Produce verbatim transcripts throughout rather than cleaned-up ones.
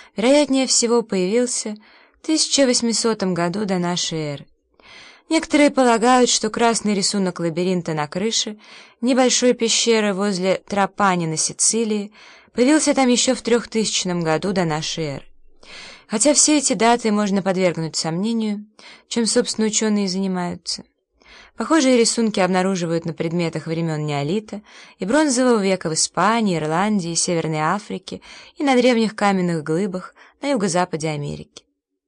вероятнее всего, появился в тысяча восьмисотом году до нашей эры. Некоторые полагают, что красный рисунок лабиринта на крыше небольшой пещеры возле Трапани на Сицилии появился там еще в трехтысячном году до нашей эры. Хотя все эти даты можно подвергнуть сомнению, чем, собственно, ученые занимаются. Похожие рисунки обнаруживают на предметах времен неолита и бронзового века в Испании, Ирландии, Северной Африке и на древних каменных глыбах на юго-западе Америки.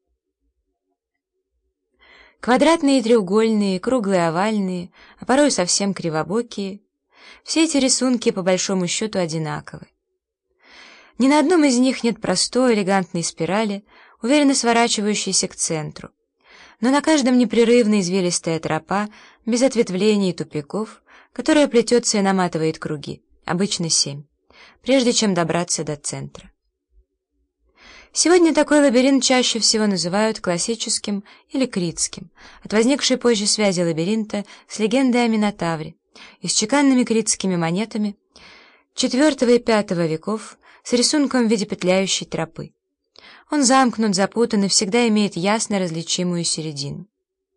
Квадратные, треугольные, круглые, овальные, а порой совсем кривобокие — все эти рисунки по большому счету одинаковы. Ни на одном из них нет простой, элегантной спирали, уверенно сворачивающейся к центру, но на каждом непрерывно извилистая тропа, без ответвлений и тупиков, которая плетется и наматывает круги, обычно семь, прежде чем добраться до центра. Сегодня такой лабиринт чаще всего называют классическим или критским, от возникшей позже связи лабиринта с легендой о Минотавре и с чеканными критскими монетами четвёртого и пятого веков с рисунком в виде петляющей тропы. Он замкнут, запутан и всегда имеет ясно различимую середину.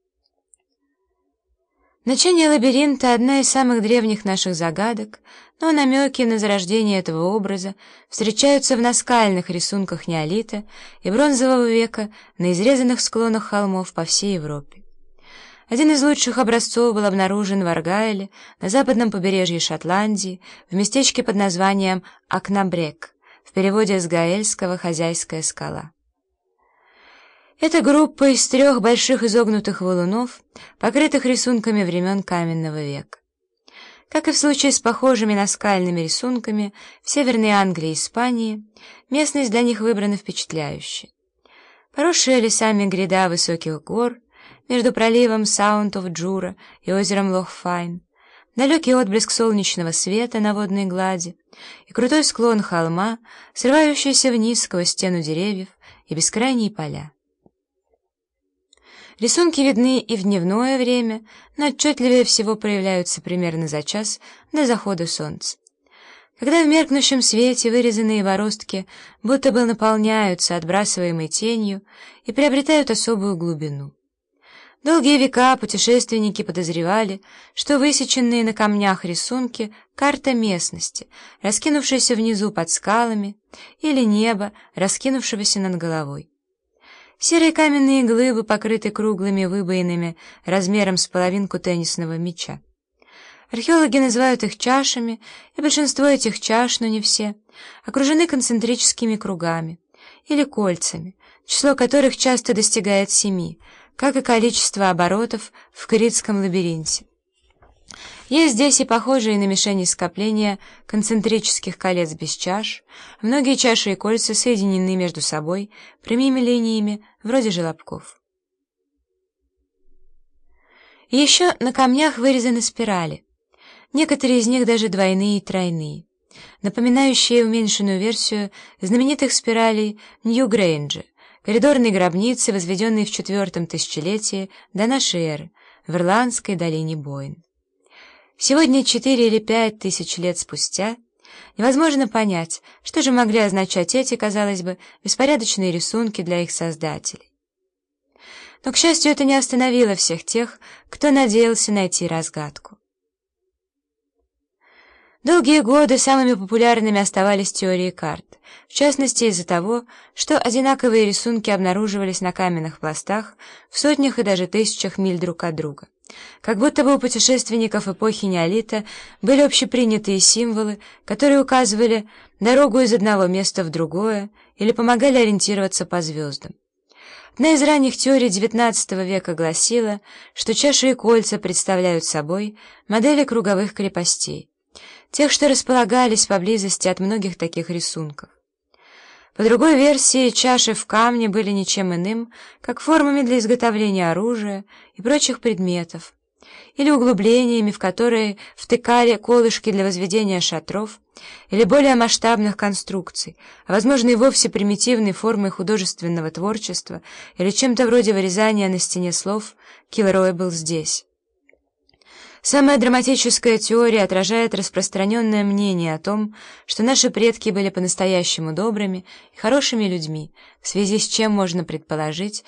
Значение лабиринта — одна из самых древних наших загадок, но намеки на зарождение этого образа встречаются в наскальных рисунках неолита и бронзового века на изрезанных склонах холмов по всей Европе. Один из лучших образцов был обнаружен в Аргайле, на западном побережье Шотландии, в местечке под названием Акнабрек, в переводе с гаэльского «хозяйская скала». Это группа из трех больших изогнутых валунов, покрытых рисунками времен каменного века. Как и в случае с похожими наскальными рисунками в Северной Англии и Испании, местность для них выбрана впечатляющая. Поросшая лесами гряда высоких гор между проливом Саунд-оф-Джура и озером Лох-Файн, далекий отблеск солнечного света на водной глади и крутой склон холма, срывающийся вниз сквозь стену деревьев и бескрайние поля. Рисунки видны и в дневное время, но отчетливее всего проявляются примерно за час до захода солнца, когда в меркнущем свете вырезанные бороздки будто бы наполняются отбрасываемой тенью и приобретают особую глубину. Долгие века путешественники подозревали, что высеченные на камнях рисунки — карта местности, раскинувшаяся внизу под скалами, или небо, раскинувшегося над головой. Серые каменные глыбы покрыты круглыми выбоинами размером с половинку теннисного мяча. Археологи называют их чашами, и большинство этих чаш, но не все, окружены концентрическими кругами или кольцами, число которых часто достигает семи, как и количество оборотов в критском лабиринте. Есть здесь и похожие на мишени скопления концентрических колец без чаш, многие чаши и кольца соединены между собой прямыми линиями, вроде желобков. И еще на камнях вырезаны спирали, некоторые из них даже двойные и тройные, напоминающие уменьшенную версию знаменитых спиралей Нью-Грейнджа, коридорной гробницы, возведенной в четвертом тысячелетии до нашей эры в Ирландской долине Бойн. Сегодня, четыре или пять тысяч лет спустя, невозможно понять, что же могли означать эти, казалось бы, беспорядочные рисунки для их создателей. Но, к счастью, это не остановило всех тех, кто надеялся найти разгадку. Долгие годы самыми популярными оставались теории карт, в частности из-за того, что одинаковые рисунки обнаруживались на каменных пластах в сотнях и даже тысячах миль друг от друга. Как будто бы у путешественников эпохи неолита были общепринятые символы, которые указывали дорогу из одного места в другое или помогали ориентироваться по звездам. Одна из ранних теорий девятнадцатого века гласила, что чаши и кольца представляют собой модели круговых крепостей, тех, что располагались поблизости от многих таких рисунков. По другой версии, чаши в камне были ничем иным, как формами для изготовления оружия и прочих предметов, или углублениями, в которые втыкали колышки для возведения шатров или более масштабных конструкций, а, возможно, и вовсе примитивной формой художественного творчества или чем-то вроде вырезания на стене слов «Килрой был здесь». Самая драматическая теория отражает распространенное мнение о том, что наши предки были по-настоящему добрыми и хорошими людьми, в связи с чем можно предположить,